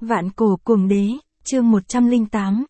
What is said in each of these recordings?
Vạn cổ cuồng đế, chương 108,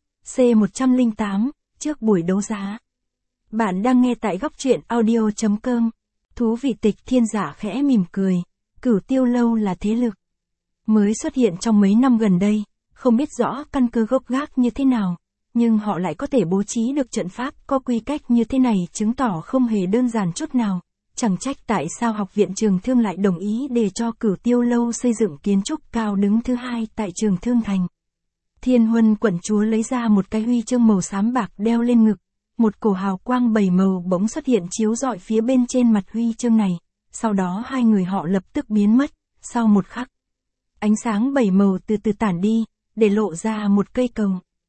C108, trước buổi đấu giá. Bạn đang nghe tại góc truyện audio.com. Thú vị Tịch Thiên Dạ khẽ mỉm cười, Cửu Tiêu Lâu là thế lực mới xuất hiện trong mấy năm gần đây, không biết rõ căn cơ gốc gác như thế nào, nhưng họ lại có thể bố trí được trận pháp có quy cách như thế này chứng tỏ không hề đơn giản chút nào. Chẳng trách tại sao Học viện Trường Thương lại đồng ý để cho Cửu Tiêu Lâu xây dựng kiến trúc cao đứng thứ hai tại Trường Thương Thành. Thiên Huân quận chúa lấy ra một cái huy chương màu xám bạc đeo lên ngực, một cổ hào quang 7 màu bỗng xuất hiện chiếu rọi phía bên trên mặt huy chương này, sau đó hai người họ lập tức biến mất, sau một khắc. Ánh sáng 7 màu từ từ tản đi, để lộ ra một cây cầu.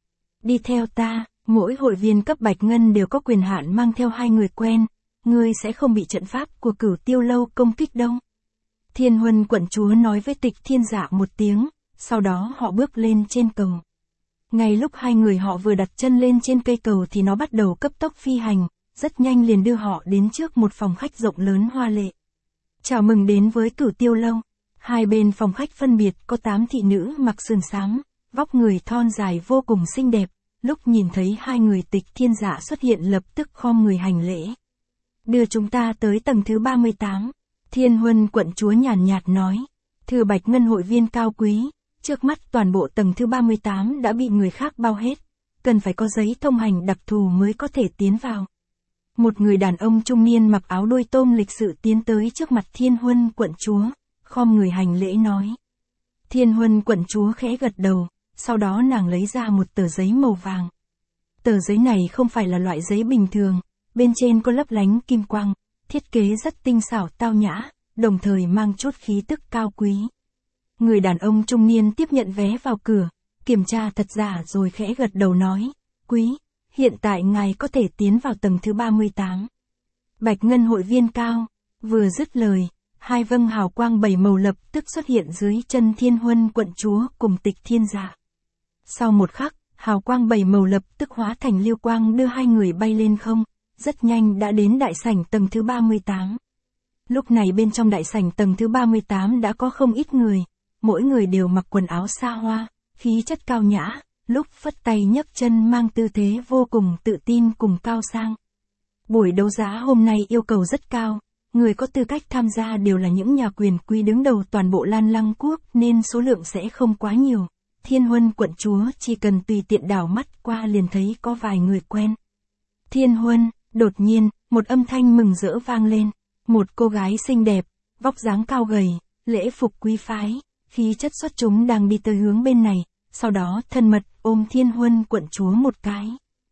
Đi theo ta, mỗi hội viên cấp Bạch Ngân đều có quyền hạn mang theo hai người quen. Ngươi sẽ không bị trận pháp của Cửu Tiêu Lâu công kích đâu. Thiên Huân quận chúa nói với Tịch Thiên Dạ một tiếng, sau đó họ bước lên trên cầu. Ngay lúc hai người họ vừa đặt chân lên trên cây cầu thì nó bắt đầu cấp tốc phi hành, rất nhanh liền đưa họ đến trước một phòng khách rộng lớn hoa lệ. Chào mừng đến với Cửu Tiêu Lâu. Hai bên phòng khách phân biệt có 8 thị nữ mặc sườn xám, vóc người thon dài vô cùng xinh đẹp. Lúc nhìn thấy hai người Tịch Thiên Dạ xuất hiện lập tức khom người hành lễ. Đưa chúng ta tới tầng thứ 38. Thiên Huân quận chúa nhàn nhạt nói. Thưa Bạch Ngân hội viên cao quý, trước mắt toàn bộ tầng thứ 38 đã bị người khác bao hết. Cần phải có giấy thông hành đặc thù mới có thể tiến vào. Một người đàn ông trung niên mặc áo đôi tôm lịch sự tiến tới trước mặt Thiên Huân quận chúa, khom người hành lễ nói. Thiên Huân quận chúa khẽ gật đầu, sau đó nàng lấy ra một tờ giấy màu vàng. Tờ giấy này không phải là loại giấy bình thường. Bên trên có lấp lánh kim quang, thiết kế rất tinh xảo tao nhã, đồng thời mang chút khí tức cao quý. Người đàn ông trung niên tiếp nhận vé vào cửa, kiểm tra thật giả rồi khẽ gật đầu nói, quý, hiện tại ngài có thể tiến vào tầng thứ 38. Bạch Ngân hội viên cao, vừa dứt lời, hai vâng hào quang 7 màu lập tức xuất hiện dưới chân Thiên Huân quận chúa cùng Tịch Thiên Dạ. Sau một khắc, hào quang 7 màu lập tức hóa thành liêu quang đưa hai người bay lên không. Rất nhanh đã đến đại sảnh tầng thứ 38. Lúc này bên trong đại sảnh tầng thứ 38 đã có không ít người, mỗi người đều mặc quần áo xa hoa, khí chất cao nhã, lúc phất tay nhấc chân mang tư thế vô cùng tự tin cùng cao sang. Buổi đấu giá hôm nay yêu cầu rất cao, người có tư cách tham gia đều là những nhà quyền quý đứng đầu toàn bộ Lan Lăng quốc nên số lượng sẽ không quá nhiều. Thiên Huân quận chúa chỉ cần tùy tiện đảo mắt qua liền thấy có vài người quen. Thiên Huân. Đột nhiên, một âm thanh mừng rỡ vang lên. Một cô gái xinh đẹp, vóc dáng cao gầy, lễ phục quý phái, khí chất xuất chúng đang đi tới hướng bên này, sau đó thân mật ôm Thiên Huân quận chúa một cái.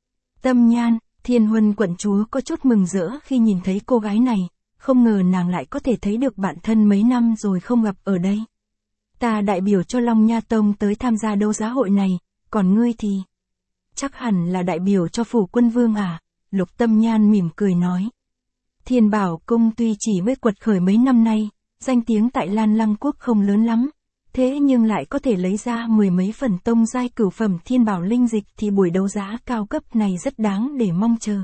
Tâm Nhan, Thiên Huân quận chúa có chút mừng rỡ khi nhìn thấy cô gái này, không ngờ nàng lại có thể thấy được bạn thân mấy năm rồi không gặp ở đây. Ta đại biểu cho Long Nha Tông tới tham gia đấu giá hội này, còn ngươi thì? Chắc hẳn là đại biểu cho Phủ Quân Vương à? Lục Tâm Nhan mỉm cười nói. Thiên Bảo Cung tuy chỉ mới quật khởi mấy năm nay, danh tiếng tại Lan Lăng quốc không lớn lắm, thế nhưng lại có thể lấy ra mười mấy phần tông giai cửu phẩm thiên bảo linh dịch thì buổi đấu giá cao cấp này rất đáng để mong chờ.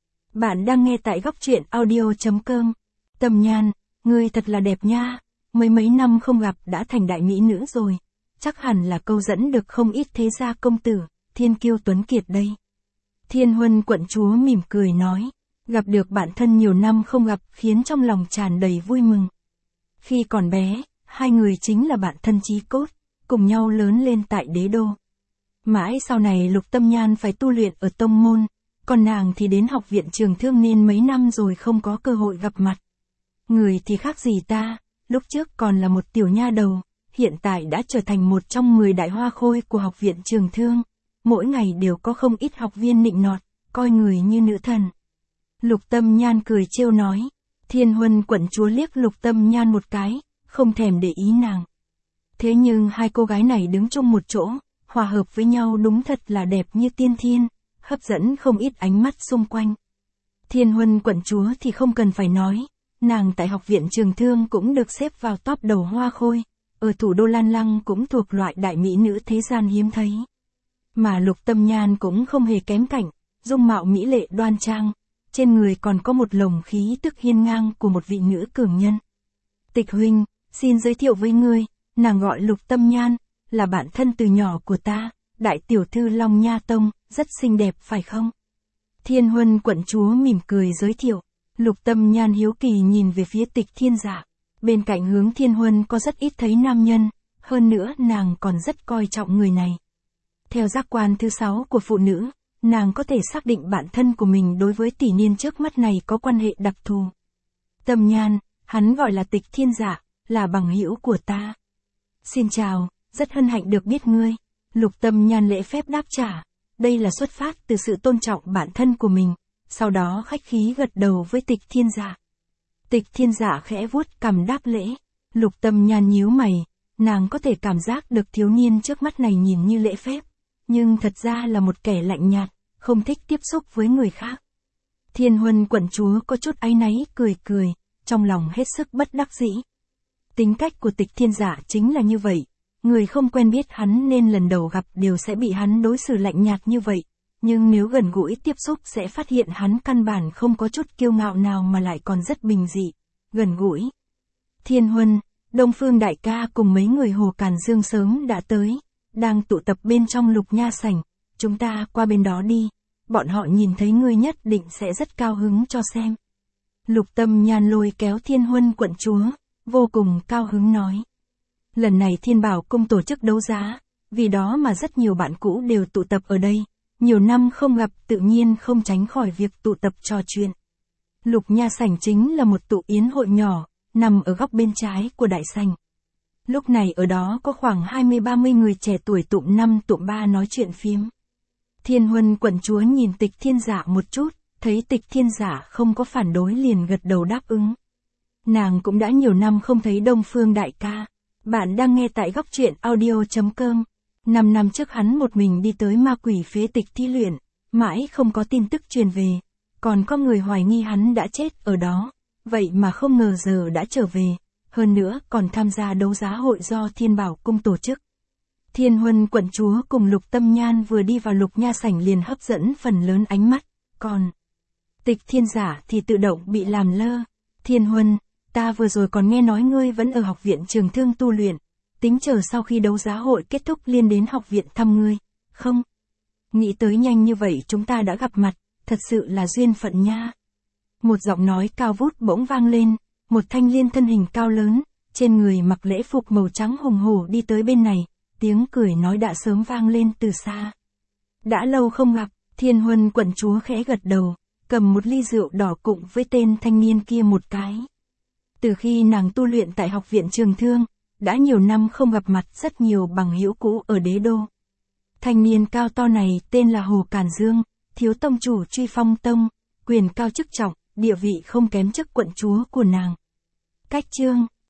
Bạn đang nghe tại góc truyện audio.com. Tâm Nhan, ngươi thật là đẹp nha, mấy năm không gặp đã thành đại mỹ nữ rồi, chắc hẳn là câu dẫn được không ít thế gia công tử, thiên kiêu tuấn kiệt đây. Thiên Huân quận chúa mỉm cười nói, gặp được bạn thân nhiều năm không gặp khiến trong lòng tràn đầy vui mừng. Khi còn bé, hai người chính là bạn thân chí cốt, cùng nhau lớn lên tại đế đô. Mãi sau này Lục Tâm Nhan phải tu luyện ở tông môn, còn nàng thì đến Học viện Trường Thương nên mấy năm rồi không có cơ hội gặp mặt. Người thì khác gì ta, lúc trước còn là một tiểu nha đầu, hiện tại đã trở thành một trong 10 đại hoa khôi của Học viện Trường Thương. Mỗi ngày đều có không ít học viên nịnh nọt, coi người như nữ thần. Lục Tâm Nhan cười trêu nói. Thiên Huân quận chúa liếc Lục Tâm Nhan một cái, không thèm để ý nàng. Thế nhưng hai cô gái này đứng chung một chỗ, hòa hợp với nhau đúng thật là đẹp như tiên thiên, hấp dẫn không ít ánh mắt xung quanh. Thiên Huân quận chúa thì không cần phải nói, nàng tại Học viện Trường Thương cũng được xếp vào top đầu hoa khôi, ở thủ đô Lan Lăng cũng thuộc loại đại mỹ nữ thế gian hiếm thấy. Mà Lục Tâm Nhan cũng không hề kém cạnh, dung mạo mỹ lệ đoan trang, trên người còn có một lồng khí tức hiên ngang của một vị nữ cường nhân. Tịch huynh, xin giới thiệu với ngươi, nàng gọi Lục Tâm Nhan, là bạn thân từ nhỏ của ta, đại tiểu thư Long Nha Tông, rất xinh đẹp phải không? Thiên Huân quận chúa mỉm cười giới thiệu. Lục Tâm Nhan hiếu kỳ nhìn về phía Tịch Thiên Dạ. Bên cạnh hướng Thiên Huân có rất ít thấy nam nhân, hơn nữa nàng còn rất coi trọng người này. Theo giác quan thứ 6 của phụ nữ, nàng có thể xác định bản thân của mình đối với tỷ niên trước mắt này có quan hệ đặc thù. Tâm Nhan, hắn gọi là Tịch Thiên Dạ, là bằng hữu của ta. Xin chào, rất hân hạnh được biết ngươi. Lục Tâm Nhan lễ phép đáp trả. Đây là xuất phát từ sự tôn trọng bản thân của mình, sau đó khách khí gật đầu với Tịch Thiên Dạ. Tịch Thiên Dạ khẽ vuốt cằm đáp lễ. Lục Tâm Nhan nhíu mày, nàng có thể cảm giác được thiếu niên trước mắt này nhìn như lễ phép, nhưng thật ra là một kẻ lạnh nhạt, không thích tiếp xúc với người khác. Thiên Huân quận chúa có chút áy náy cười cười, trong lòng hết sức bất đắc dĩ. Tính cách của Tịch Thiên Dạ chính là như vậy, người không quen biết hắn nên lần đầu gặp đều sẽ bị hắn đối xử lạnh nhạt như vậy, nhưng nếu gần gũi tiếp xúc sẽ phát hiện hắn căn bản không có chút kiêu ngạo nào mà lại còn rất bình dị, gần gũi. Thiên Huân, Đông Phương đại ca cùng mấy người Hồ Càn Dương sớm đã tới, đang tụ tập bên trong Lục Nha sảnh, chúng ta qua bên đó đi, bọn họ nhìn thấy ngươi nhất định sẽ rất cao hứng cho xem. Lục Tâm Nhan lôi kéo Thiên Huân quận chúa, vô cùng cao hứng nói. Lần này Thiên Bảo Cung tổ chức đấu giá, vì đó mà rất nhiều bạn cũ đều tụ tập ở đây, nhiều năm không gặp tự nhiên không tránh khỏi việc tụ tập trò chuyện. Lục Nha sảnh chính là một tụ yến hội nhỏ, nằm ở góc bên trái của đại sảnh. Lúc này ở đó có khoảng 20-30 người trẻ tuổi tụm 5 tụm 3 nói chuyện phiếm. Thiên Huân quận chúa nhìn Tịch Thiên Dạ một chút, thấy Tịch Thiên Dạ không có phản đối liền gật đầu đáp ứng. Nàng cũng đã nhiều năm không thấy Đông Phương đại ca. Bạn đang nghe tại góc truyện audio.com. 5 năm trước hắn một mình đi tới ma quỷ phế tịch thi luyện, mãi không có tin tức truyền về. Còn có người hoài nghi hắn đã chết ở đó, vậy mà không ngờ giờ đã trở về. Hơn nữa còn tham gia đấu giá hội do Thiên Bảo Cung tổ chức. Thiên Huân quận chúa cùng Lục Tâm Nhan vừa đi vào Lục Nha sảnh liền hấp dẫn phần lớn ánh mắt, còn Tịch Thiên Dạ thì tự động bị làm lơ. Thiên Huân, ta vừa rồi còn nghe nói ngươi vẫn ở học viện Trường Thương tu luyện, tính chờ sau khi đấu giá hội kết thúc liên đến học viện thăm ngươi, không? Nghĩ tới nhanh như vậy chúng ta đã gặp mặt, thật sự là duyên phận nha. Một giọng nói cao vút bỗng vang lên, một thanh niên thân hình cao lớn, trên người mặc lễ phục màu trắng hùng hổ đi tới bên này, tiếng cười nói đã sớm vang lên từ xa. Đã lâu không gặp, Thiên Huân quận chúa khẽ gật đầu, cầm một ly rượu đỏ cùng với tên thanh niên kia một cái. Từ khi nàng tu luyện tại học viện Trường Thương, đã nhiều năm không gặp mặt rất nhiều bằng hữu cũ ở đế đô. Thanh niên cao to này tên là Hồ Càn Dương, thiếu tông chủ Truy Phong Tông, quyền cao chức trọng, địa vị không kém chức quận chúa của nàng. Cách chương